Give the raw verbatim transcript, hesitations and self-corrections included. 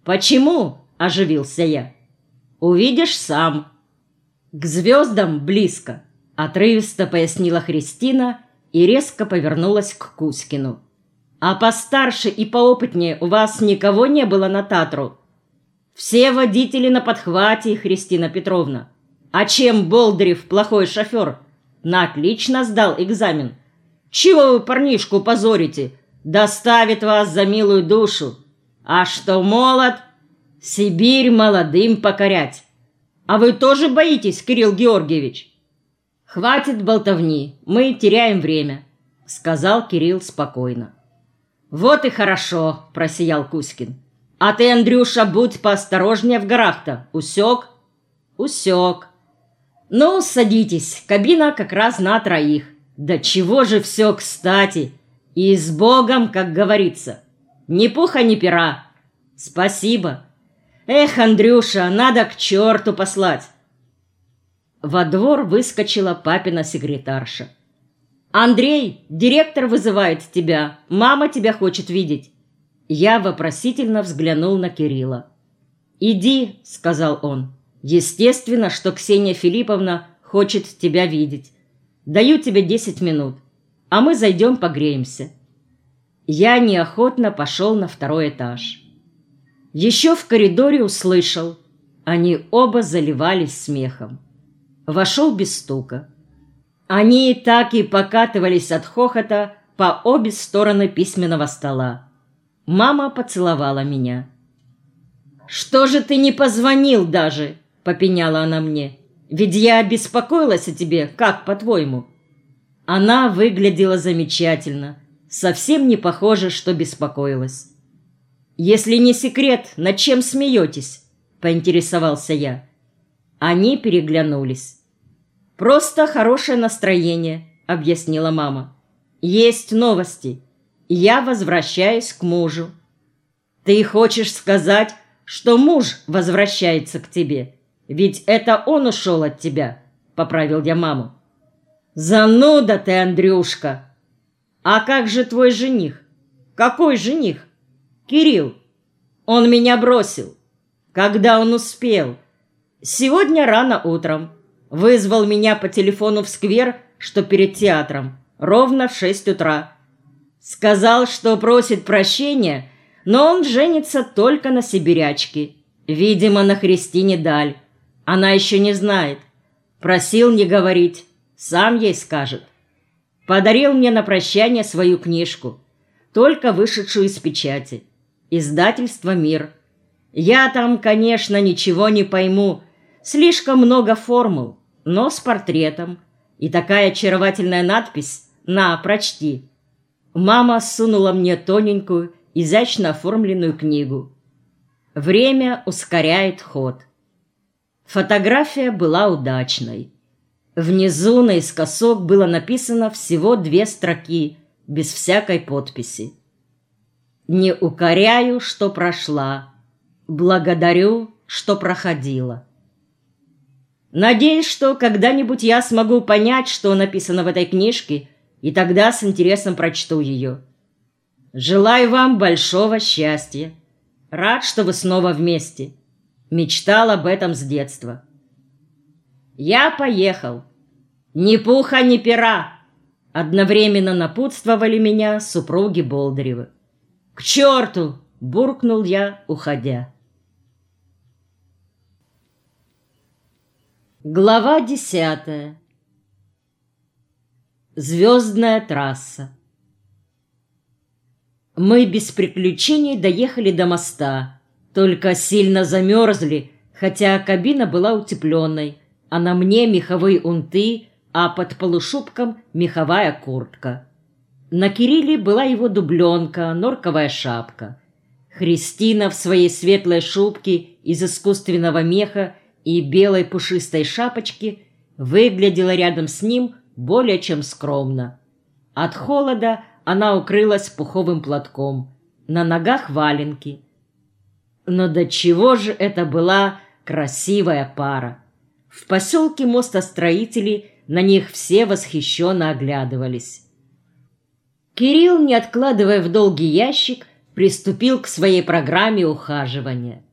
«Почему?» – оживился я. «Увидишь сам». «К звездам близко», – отрывисто пояснила Христина и резко повернулась к Кузькину. «А постарше и поопытнее у вас никого не было на Татру?» «Все водители на подхвате, Христина Петровна. А чем Болдырев плохой шофер? На отлично сдал экзамен. Чего вы парнишку позорите? Доставит вас за милую душу. А что молод? Сибирь молодым покорять. А вы тоже боитесь, Кирилл Георгиевич?» «Хватит болтовни, мы теряем время», — сказал Кирилл спокойно. «Вот и хорошо», — просиял Кузькин. «А ты, Андрюша, будь поосторожнее в горах-то. Усек?» «Усек». «Ну, садитесь, кабина как раз на троих. Да чего же все кстати. И с Богом, как говорится. Ни пуха, ни пера. Спасибо. Эх, Андрюша, надо к черту послать». Во двор выскочила папина секретарша. «Андрей, директор вызывает тебя. Мама тебя хочет видеть». Я вопросительно взглянул на Кирилла. «Иди», — сказал он. «Естественно, что Ксения Филипповна хочет тебя видеть. Даю тебе десять минут, а мы зайдем погреемся». Я неохотно пошел на второй этаж. Еще в коридоре услышал. Они оба заливались смехом. Вошел без стука. Они так и покатывались от хохота по обе стороны письменного стола. Мама поцеловала меня. «Что же ты не позвонил даже?» — попеняла она мне. «Ведь я беспокоилась о тебе, как по-твоему?» Она выглядела замечательно, совсем не похоже, что беспокоилась. «Если не секрет, над чем смеетесь?» — поинтересовался я. Они переглянулись. «Просто хорошее настроение», — объяснила мама. «Есть новости. Я возвращаюсь к мужу». «Ты хочешь сказать, что муж возвращается к тебе? Ведь это он ушел от тебя», — поправил я маму. «Зануда ты, Андрюшка!» «А как же твой жених?» «Какой жених?» «Кирилл. Он меня бросил». «Когда он успел?» «Сегодня рано утром. Вызвал меня по телефону в сквер, что перед театром, ровно в шесть утра. Сказал, что просит прощения, но он женится только на сибирячке. Видимо, на Христине Даль. Она еще не знает. Просил не говорить. Сам ей скажет. Подарил мне на прощание свою книжку, только вышедшую из печати. Издательство «Мир». Я там, конечно, ничего не пойму. Слишком много формул, но с портретом. И такая очаровательная надпись «На, прочти». Мама сунула мне тоненькую, изящно оформленную книгу. Время ускоряет ход. Фотография была удачной. Внизу наискосок было написано всего две строки, без всякой подписи. «Не укоряю, что прошла. Благодарю, что проходила». Надеюсь, что когда-нибудь я смогу понять, что написано в этой книжке, и тогда с интересом прочту ее. Желаю вам большого счастья. Рад, что вы снова вместе. Мечтал об этом с детства. Я поехал. Ни пуха, ни пера. Одновременно напутствовали меня супруги Болдыревы. «К черту!» — буркнул я, уходя. Глава десятая. Звездная трасса. Мы без приключений доехали до моста, только сильно замерзли, хотя кабина была утепленной, а на мне меховые унты, а под полушубком меховая куртка. На Кирилле была его дубленка, норковая шапка. Христина в своей светлой шубке из искусственного меха и белой пушистой шапочке выглядела рядом с ним более чем скромно. От холода она укрылась пуховым платком, на ногах валенки. Но до чего же это была красивая пара! В поселке мостостроителей на них все восхищенно оглядывались. Кирилл, не откладывая в долгий ящик, приступил к своей программе ухаживания.